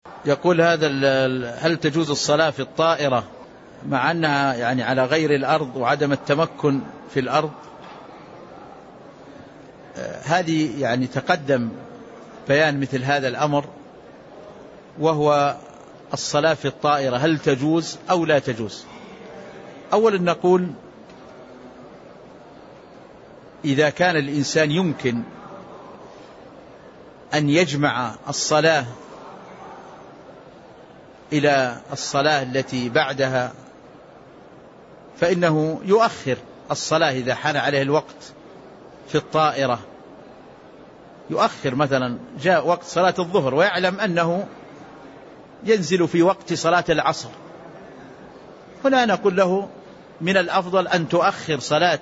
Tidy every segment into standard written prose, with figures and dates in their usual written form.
يقول هذا هل تجوز الصلاة في الطائرة مع أنها يعني على غير الأرض وعدم التمكن في الأرض؟ هذه يعني تقدم بيان مثل هذا الأمر، وهو الصلاة في الطائرة هل تجوز أو لا تجوز. أولا نقول إذا كان الإنسان يمكن أن يجمع الصلاة إلى الصلاة التي بعدها فإنه يؤخر الصلاة إذا حان عليه الوقت في الطائرة، يؤخر. مثلا جاء وقت صلاة الظهر ويعلم أنه ينزل في وقت صلاة العصر، هنا نقول له من الأفضل أن تؤخر صلاة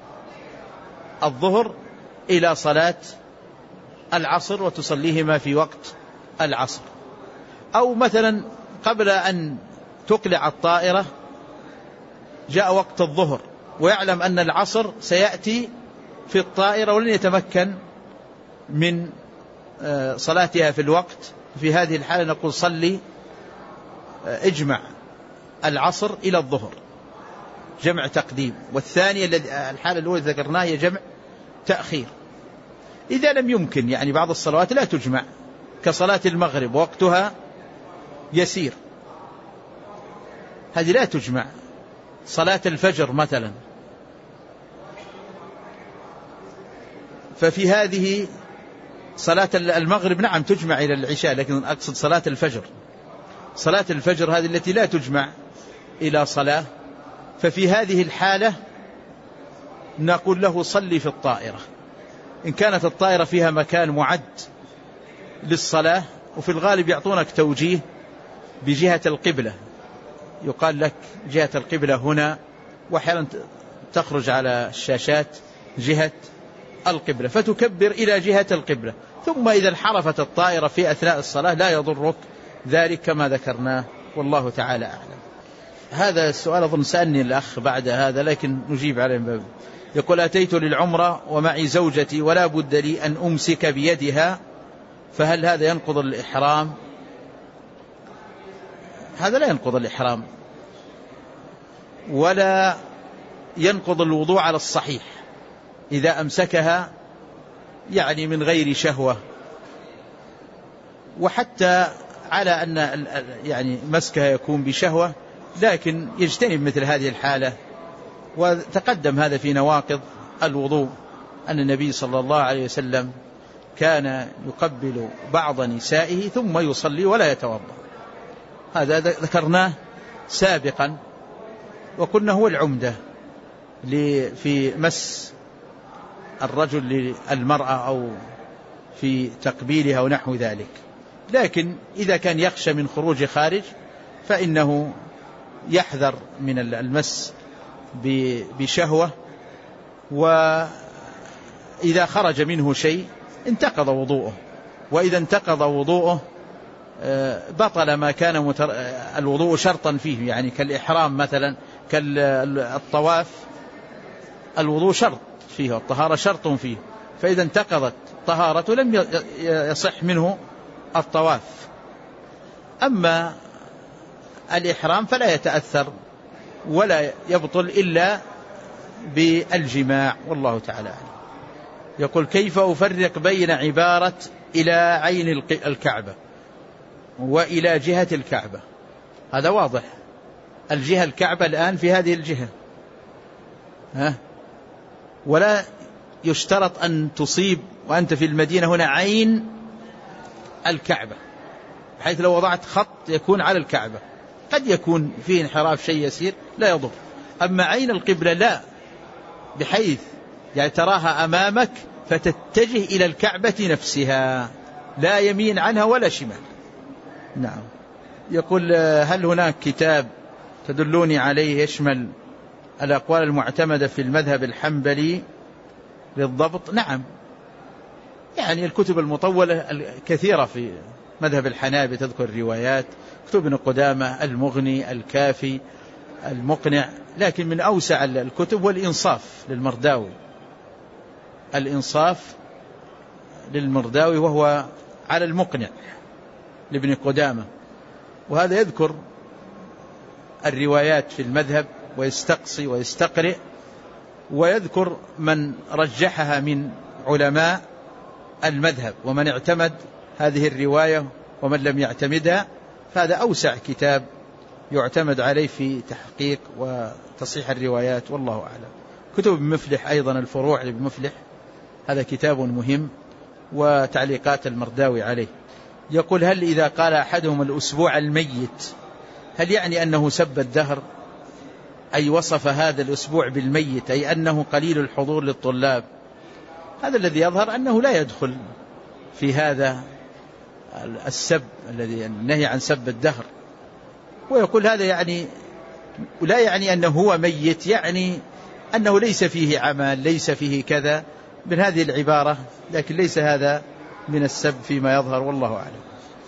الظهر إلى صلاة العصر وتصليهما في وقت العصر. أو مثلا قبل أن تقلع الطائرة جاء وقت الظهر ويعلم أن العصر سيأتي في الطائرة ولن يتمكن من صلاتها في الوقت، في هذه الحالة نقول صلي اجمع العصر إلى الظهر جمع تقديم، والثانية الحالة الأولى ذكرناها هي جمع تأخير. إذا لم يمكن يعني بعض الصلوات لا تجمع كصلاة المغرب وقتها يسير، هذه لا تجمع. صلاة الفجر مثلا، ففي هذه صلاة المغرب نعم تجمع إلى العشاء، لكن أقصد صلاة الفجر. صلاة الفجر هذه التي لا تجمع إلى صلاة، ففي هذه الحالة نقول له صلي في الطائرة إن كانت الطائرة فيها مكان معد للصلاة. وفي الغالب يعطونك توجيه بجهة القبلة، يقال لك جهة القبلة هنا، وأحيانا تخرج على الشاشات جهة القبلة فتكبر إلى جهة القبلة، ثم إذا انحرفت الطائرة في أثناء الصلاة لا يضرك ذلك كما ذكرناه، والله تعالى أعلم. هذا السؤال أظن سألني الأخ بعد هذا لكن نجيب عليه. يقول أتيت للعمرة ومعي زوجتي ولا بد لي أن أمسك بيدها، فهل هذا ينقض الإحرام؟ هذا لا ينقض الإحرام ولا ينقض الوضوء على الصحيح إذا أمسكها يعني من غير شهوة، وحتى على أن يعني مسكها يكون بشهوة لكن يجتنب مثل هذه الحالة. وتقدم هذا في نواقض الوضوء أن النبي صلى الله عليه وسلم كان يقبل بعض نسائه ثم يصلي ولا يتوضأ، هذا ذكرناه سابقا وقلنا هو العمدة في مس الرجل للمرأة أو في تقبيلها ونحو ذلك. لكن إذا كان يخشى من خروج خارج فإنه يحذر من المس بشهوة، وإذا خرج منه شيء انتقض وضوءه، وإذا انتقض وضوءه بطل ما كان الوضوء شرطا فيه، يعني كالإحرام مثلا كالطواف الوضوء شرط فيه والطهارة شرط فيه، فإذا انتقضت طهارته لم يصح منه الطواف. أما الإحرام فلا يتأثر ولا يبطل إلا بالجماع، والله تعالى أعلم. يقول كيف أفرق بين عبارة إلى عين الكعبة وإلى جهة الكعبة؟ هذا واضح، الجهة الكعبة الآن في هذه الجهة، ولا يشترط أن تصيب وأنت في المدينة هنا عين الكعبة، بحيث لو وضعت خط يكون على الكعبة، قد يكون فيه انحراف شيء يسير لا يضر. أما عين القبلة لا، بحيث يعني تراها أمامك فتتجه إلى الكعبة نفسها، لا يمين عنها ولا شمال. نعم. يقول هل هناك كتاب تدلوني عليه يشمل الأقوال المعتمدة في المذهب الحنبلي للضبط؟ نعم، يعني الكتب المطولة الكثيرة في مذهب الحنابلة تذكر روايات، كتب ابن قدامة المغني الكافي المقنع، لكن من أوسع الكتب والإنصاف للمرداوي، الإنصاف للمرداوي وهو على المقنع، لابن قدامة، وهذا يذكر الروايات في المذهب ويستقصي ويستقرئ، ويذكر من رجحها من علماء المذهب ومن اعتمد هذه الرواية ومن لم يعتمدها. فهذا أوسع كتاب يعتمد عليه في تحقيق وتصحيح الروايات، والله أعلم. كتب ابن مفلح أيضا، الفروع لابن مفلح، هذا كتاب مهم، وتعليقات المرداوي عليه. يقول: هل إذا قال أحدهم الأسبوع الميت هل يعني أنه سب الدهر، أي وصف هذا الأسبوع بالميت، أي أنه قليل الحضور للطلاب؟ هذا الذي يظهر أنه لا يدخل في هذا السب الذي النهي عن سب الدهر. ويقول هذا يعني لا يعني أنه هو ميت، يعني أنه ليس فيه عمل، ليس فيه كذا من هذه العبارة، لكن ليس هذا من السب فيما يظهر، والله أعلم.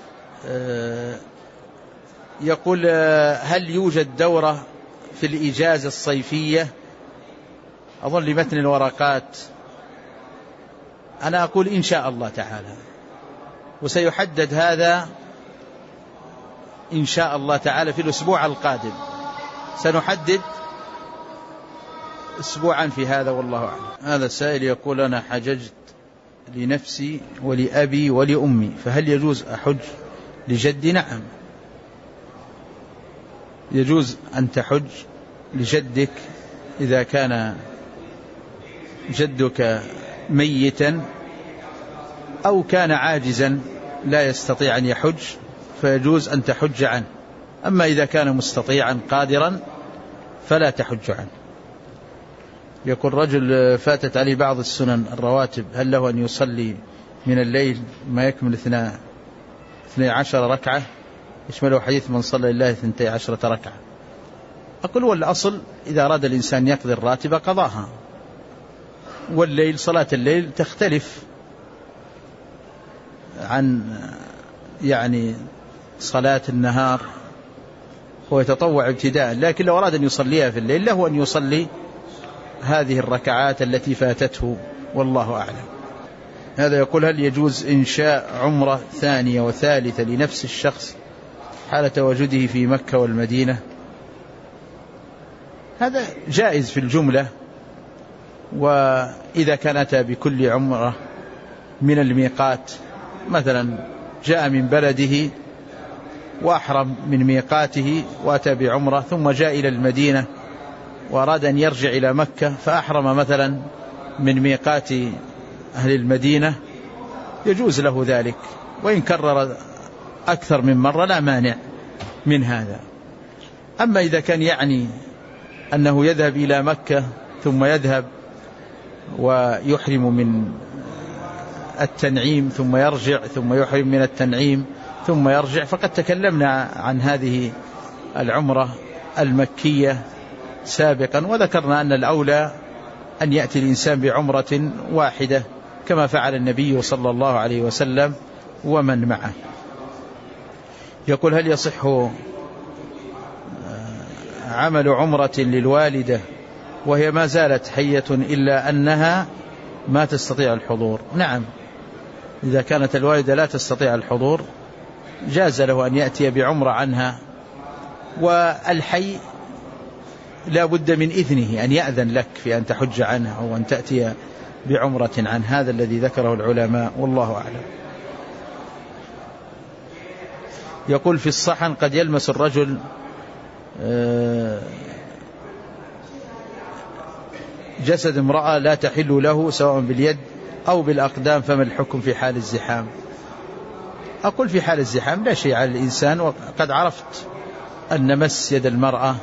يقول: هل يوجد دورة في الإجازة الصيفية؟ أظن لمتن الورقات. أنا أقول إن شاء الله تعالى، وسيحدد هذا إن شاء الله تعالى في الأسبوع القادم، سنحدد أسبوعا في هذا، والله أعلم. هذا السائل يقول: أنا حججت لنفسي ولأبي ولأمي، فهل يجوز أحج لجدي؟ نعم، يجوز أن تحج لجدك إذا كان جدك ميتا أو كان عاجزا لا يستطيع أن يحج، فيجوز أن تحج عنه. أما إذا كان مستطيعا قادرا فلا تحج عنه. يقول: رجل فاتت عليه بعض السنن الرواتب، هل له أن يصلي من الليل ما يكمل 12 ركعة يشمله حديث من صلى لله 12 ركعة؟ أقول: والأصل إذا أراد الإنسان يقضي الراتبة قضاها، والليل صلاة الليل تختلف عن يعني صلاة النهار، هو يتطوع ابتداء، لكن لو أراد أن يصليها في الليل له أن يصلي هذه الركعات التي فاتته، والله أعلم. هذا يقول: هل يجوز إنشاء عمرة ثانية وثالثة لنفس الشخص حال تواجده في مكة والمدينة؟ هذا جائز في الجملة، وإذا كان أتى بكل عمرة من الميقات، مثلا جاء من بلده وأحرم من ميقاته وأتى بعمرة، ثم جاء إلى المدينة وأراد أن يرجع إلى مكة فأحرم مثلا من ميقات أهل المدينة، يجوز له ذلك، وإن كرر أكثر من مرة لا مانع من هذا. أما إذا كان يعني أنه يذهب إلى مكة ثم يذهب ويحرم من التنعيم ثم يرجع، ثم يحرم من التنعيم ثم يرجع، فقد تكلمنا عن هذه العمرة المكية سابقا، وذكرنا أن الأولى أن يأتي الإنسان بعمرة واحدة كما فعل النبي صلى الله عليه وسلم ومن معه. يقول: هل يصح عمل عمرة للوالدة وهي ما زالت حية إلا أنها ما تستطيع الحضور؟ نعم، إذا كانت الوالدة لا تستطيع الحضور جاز له أن يأتي بعمرة عنها، والحي لا بد من إذنه، أن يأذن لك في أن تحج عنه أو أن تأتي بعمرة عن هذا الذي ذكره العلماء، والله أعلم. يقول: في الصحن قد يلمس الرجل جسد امرأة لا تحل له سواء باليد أو بالأقدام، فما الحكم في حال الزحام؟ أقول: في حال الزحام لا شيء على الإنسان، وقد عرفت أن مس يد المرأة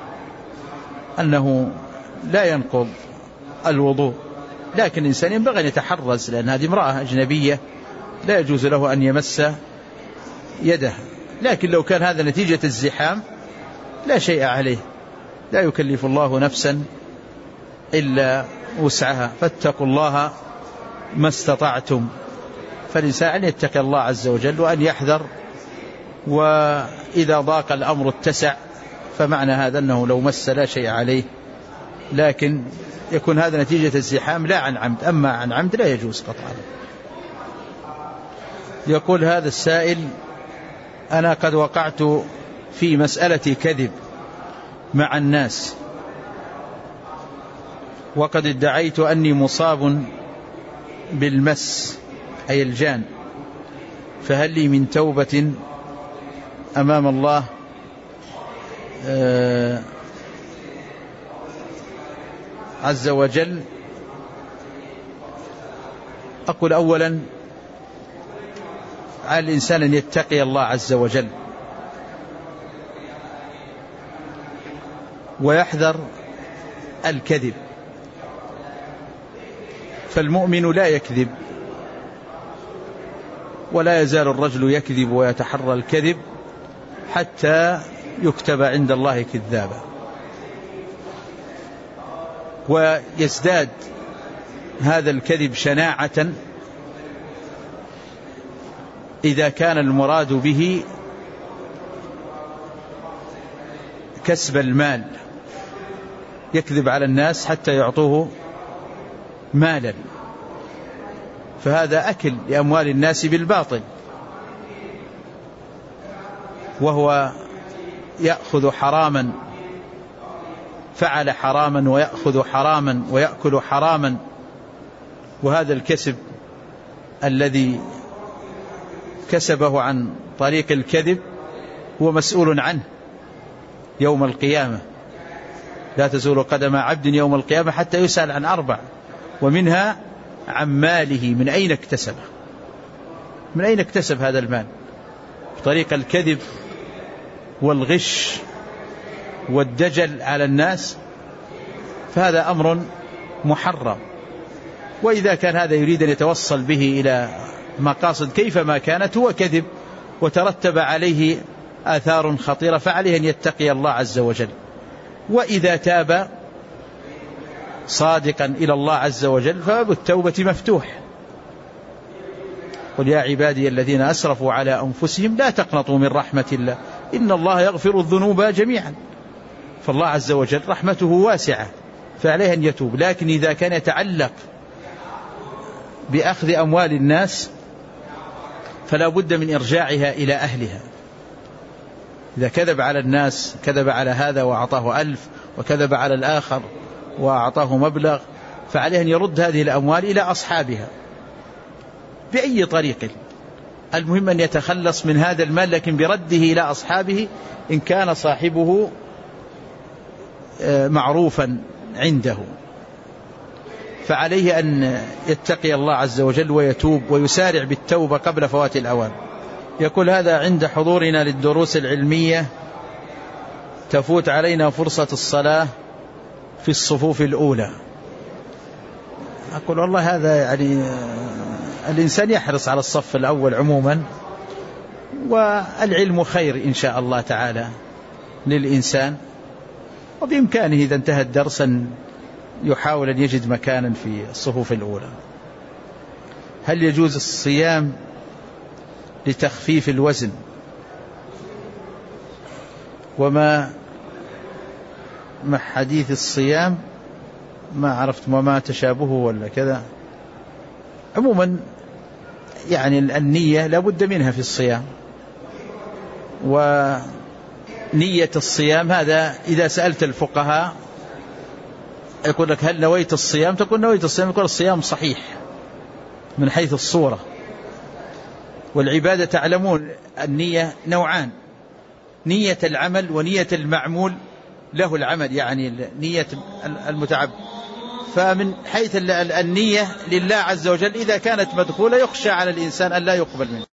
أنه لا ينقض الوضوء، لكن الإنسان ينبغي أن يتحرز، لأن هذه امرأة أجنبية لا يجوز له أن يمس يده. لكن لو كان هذا نتيجة الزحام لا شيء عليه، لا يكلف الله نفسا إلا وسعها، فاتقوا الله ما استطعتم. فالإنسان أن يتقي الله عز وجل وأن يحذر، وإذا ضاق الأمر اتسع، فمعنى هذا أنه لو مس لا شيء عليه، لكن يكون هذا نتيجة الزحام لا عن عمد، أما عن عمد لا يجوز قطعا. يقول هذا السائل: أنا قد وقعت في مسألة كذب مع الناس، وقد ادعيت أني مصاب بالمس أي الجان، فهل لي من توبة أمام الله عز وجل؟ أقول أولا على الإنسان أن يتقي الله عز وجل ويحذر الكذب، فالمؤمن لا يكذب، ولا يزال الرجل يكذب ويتحرى الكذب حتى يكتب عند الله كذابا، ويزداد هذا الكذب شناعة إذا كان المراد به كسب المال، يكذب على الناس حتى يعطوه مالا، فهذا أكل لأموال الناس بالباطل، وهو يأخذ حراما، فعل حراما ويأخذ حراما ويأكل حراما، وهذا الكسب الذي كسبه عن طريق الكذب هو مسؤول عنه يوم القيامة. لا تزول قدم عبد يوم القيامة حتى يسأل عن 4، ومنها عن ماله، من أين اكتسبه، من أين اكتسب هذا المال؟ بطريق الكذب والغش والدجل على الناس، فهذا أمر محرم. وإذا كان هذا يريد أن يتوصل به إلى مقاصد كيفما كانت هو كذب وترتب عليه آثار خطيرة، فعليه أن يتقي الله عز وجل، وإذا تاب صادقا إلى الله عز وجل فباب التوبة مفتوح. قل يا عبادي الذين أسرفوا على أنفسهم لا تقنطوا من رحمة الله إن الله يغفر الذنوب جميعا، فالله عز وجل رحمته واسعة فعليه أن يتوب. لكن إذا كان يتعلق بأخذ أموال الناس فلا بد من إرجاعها إلى أهلها. إذا كذب على الناس، كذب على هذا وأعطاه 1000، وكذب على الآخر وأعطاه مبلغ، فعليه أن يرد هذه الأموال إلى أصحابها بأي طريق. المهم أن يتخلص من هذا المال، لكن برده إلى أصحابه إن كان صاحبه معروفا عنده، فعليه أن يتقي الله عز وجل ويتوب ويسارع بالتوبة قبل فوات الأوان. يقول هذا عند حضورنا للدروس العلمية تفوت علينا فرصة الصلاة في الصفوف الأولى. أقول والله هذا يعني الإنسان يحرص على الصف الأول عموما، والعلم خير إن شاء الله تعالى للإنسان، وبإمكانه إذا انتهى الدرس أن يحاول أن يجد مكانا في الصفوف الأولى. هل يجوز الصيام لتخفيف الوزن؟ وما حديث الصيام ما عرفت وما تشابهه ولا كذا. عموما يعني النية لا بد منها في الصيام، ونية الصيام هذا إذا سألت الفقهاء يقول لك هل نويت الصيام؟ تقول نويت الصيام، يقول الصيام صحيح من حيث الصورة. والعبادة تعلمون النية نوعان، نية العمل ونية المعمول له العمل، يعني نية المتعبد. فمن حيث النية لله عز وجل إذا كانت مدخولة يخشى على الإنسان أن لا يقبل منه.